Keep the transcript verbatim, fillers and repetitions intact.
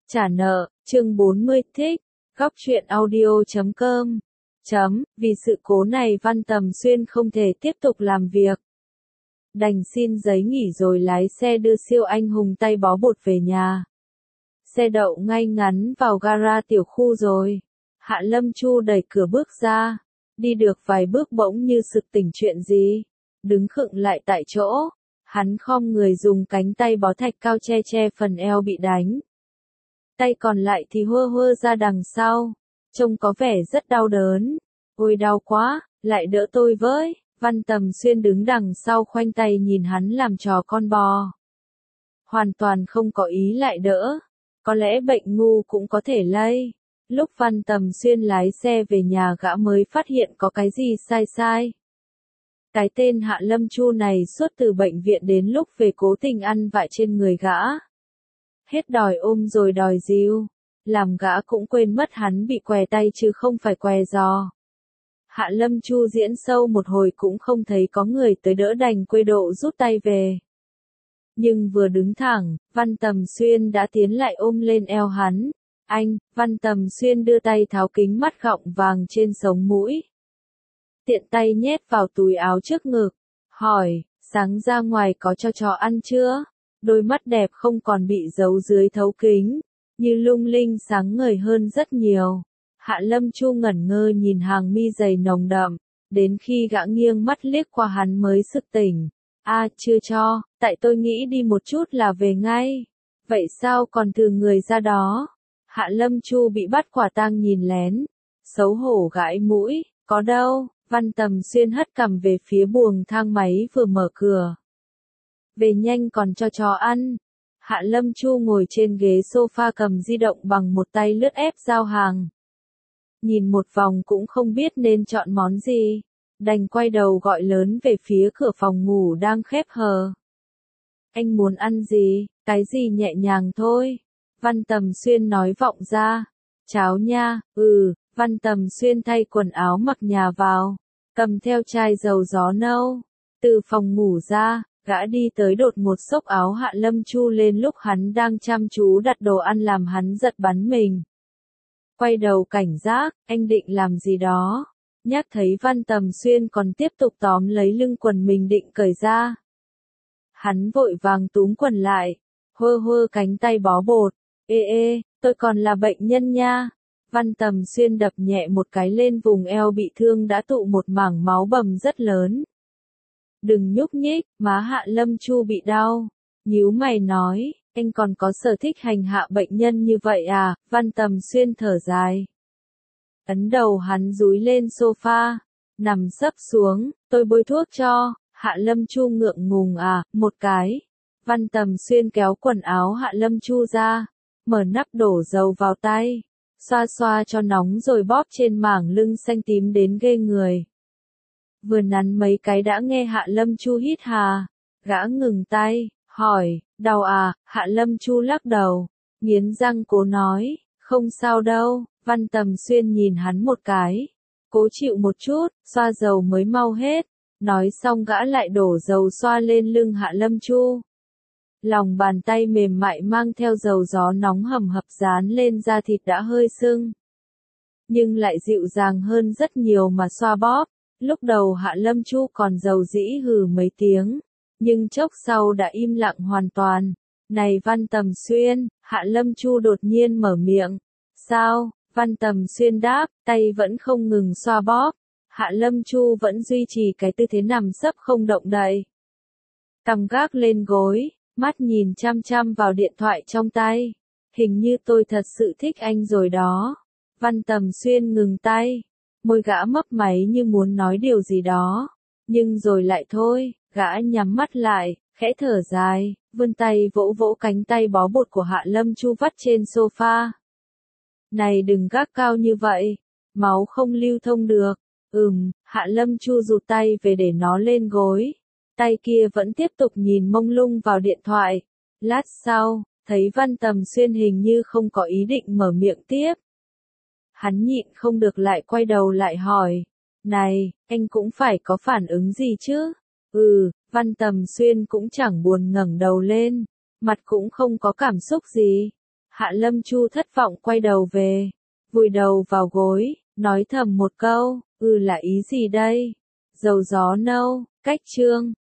Trả nợ, chương bốn mươi, thích, góc truyện audio chấm com. Chấm, vì sự cố này Văn Tầm Xuyên không thể tiếp tục làm việc. Đành xin giấy nghỉ rồi lái xe đưa siêu anh hùng tay bó bột về nhà. Xe đậu ngay ngắn vào gara tiểu khu rồi. Hạ Lâm Chu đẩy cửa bước ra. Đi được vài bước bỗng như sực tỉnh chuyện gì. Đứng khựng lại tại chỗ. Hắn khom người dùng cánh tay bó thạch cao che che phần eo bị đánh. Tay còn lại thì hơ hơ ra đằng sau. Trông có vẻ rất đau đớn. Ôi đau quá, lại đỡ tôi với. Văn Tầm Xuyên đứng đằng sau khoanh tay nhìn hắn làm trò con bò. Hoàn toàn không có ý lại đỡ. Có lẽ bệnh ngu cũng có thể lây. Lúc Văn Tầm Xuyên lái xe về nhà gã mới phát hiện có cái gì sai sai. Cái tên Hạ Lâm Chu này suốt từ bệnh viện đến lúc về cố tình ăn vạ trên người gã. Hết đòi ôm rồi đòi dìu. Làm gã cũng quên mất hắn bị què tay chứ không phải què giò. Hạ Lâm Chu diễn sâu một hồi cũng không thấy có người tới đỡ đành quê độ rút tay về. Nhưng vừa đứng thẳng, Văn Tầm Xuyên đã tiến lại ôm lên eo hắn. Anh, Văn Tầm Xuyên đưa tay tháo kính mắt gọng vàng trên sống mũi. Tiện tay nhét vào túi áo trước ngực. Hỏi, sáng ra ngoài có cho chó ăn chưa? Đôi mắt đẹp không còn bị giấu dưới thấu kính. Như lung linh sáng ngời hơn rất nhiều. Hạ Lâm Chu ngẩn ngơ nhìn hàng mi dày nồng đậm. Đến khi gã nghiêng mắt liếc qua hắn mới sực tỉnh. À, chưa cho, tại tôi nghĩ đi một chút là về ngay. Vậy sao còn từ người ra đó? Hạ Lâm Chu bị bắt quả tang nhìn lén. Xấu hổ gãi mũi, có đâu? Văn Tầm Xuyên hất cằm về phía buồng thang máy vừa mở cửa. Về nhanh còn cho chó ăn. Hạ Lâm Chu ngồi trên ghế sofa cầm di động bằng một tay lướt ép giao hàng. Nhìn một vòng cũng không biết nên chọn món gì. Đành quay đầu gọi lớn về phía cửa phòng ngủ đang khép hờ. Anh muốn ăn gì? Cái gì nhẹ nhàng thôi. Văn Tầm Xuyên nói vọng ra. Cháo nha, ừ. Văn Tầm Xuyên thay quần áo mặc nhà vào. Cầm theo chai dầu gió nâu. Từ phòng ngủ ra, gã đi tới đột ngột xốc áo Hạ Lâm Chu lên lúc hắn đang chăm chú đặt đồ ăn làm hắn giật bắn mình. Quay đầu cảnh giác, anh định làm gì đó. Nhắc thấy Văn Tầm Xuyên còn tiếp tục tóm lấy lưng quần mình định cởi ra. Hắn vội vàng túm quần lại, hơ hơ cánh tay bó bột. Ê ê, tôi còn là bệnh nhân nha. Văn Tầm Xuyên đập nhẹ một cái lên vùng eo bị thương đã tụ một mảng máu bầm rất lớn. Đừng nhúc nhích, má Hạ Lâm Chu bị đau. Nhíu mày nói, anh còn có sở thích hành hạ bệnh nhân như vậy à? Văn Tầm Xuyên thở dài. Ấn đầu hắn dúi lên sofa, nằm sấp xuống, tôi bôi thuốc cho. Hạ Lâm Chu ngượng ngùng à, một cái. Văn Tầm Xuyên kéo quần áo Hạ Lâm Chu ra, mở nắp đổ dầu vào tay, xoa xoa cho nóng rồi bóp trên mảng lưng xanh tím đến ghê người. Vừa nắn mấy cái đã nghe Hạ Lâm Chu hít hà, gã ngừng tay, hỏi, đau à? Hạ Lâm Chu lắc đầu, nghiến răng cố nói, không sao đâu. Văn Tầm Xuyên nhìn hắn một cái, cố chịu một chút, xoa dầu mới mau hết. Nói xong gã lại đổ dầu xoa lên lưng Hạ Lâm Chu. Lòng bàn tay mềm mại mang theo dầu gió nóng hầm hập dán lên da thịt đã hơi sưng. Nhưng lại dịu dàng hơn rất nhiều mà xoa bóp. Lúc đầu Hạ Lâm Chu còn dầu dĩ hừ mấy tiếng, nhưng chốc sau đã im lặng hoàn toàn. Này Văn Tầm Xuyên, Hạ Lâm Chu đột nhiên mở miệng. Sao? Văn Tầm Xuyên đáp, tay vẫn không ngừng xoa bóp. Hạ Lâm Chu vẫn duy trì cái tư thế nằm sấp không động đậy. Cằm gác lên gối, mắt nhìn chăm chăm vào điện thoại trong tay. Hình như tôi thật sự thích anh rồi đó. Văn Tầm Xuyên ngừng tay. Môi gã mấp máy như muốn nói điều gì đó. Nhưng rồi lại thôi, gã nhắm mắt lại, khẽ thở dài, vươn tay vỗ vỗ cánh tay bó bột của Hạ Lâm Chu vắt trên sofa. Này đừng gác cao như vậy, máu không lưu thông được. Ừm, Hạ Lâm Chu rụt tay về để nó lên gối. Tay kia vẫn tiếp tục nhìn mông lung vào điện thoại. Lát sau, thấy Văn Tầm Xuyên hình như không có ý định mở miệng tiếp. Hắn nhịn không được lại quay đầu lại hỏi. Này, anh cũng phải có phản ứng gì chứ? Ừ, Văn Tầm Xuyên cũng chẳng buồn ngẩng đầu lên. Mặt cũng không có cảm xúc gì. Hạ Lâm Chu thất vọng quay đầu về, vùi đầu vào gối, nói thầm một câu, ừ là ý gì đây? Dầu gió nâu, cách chương.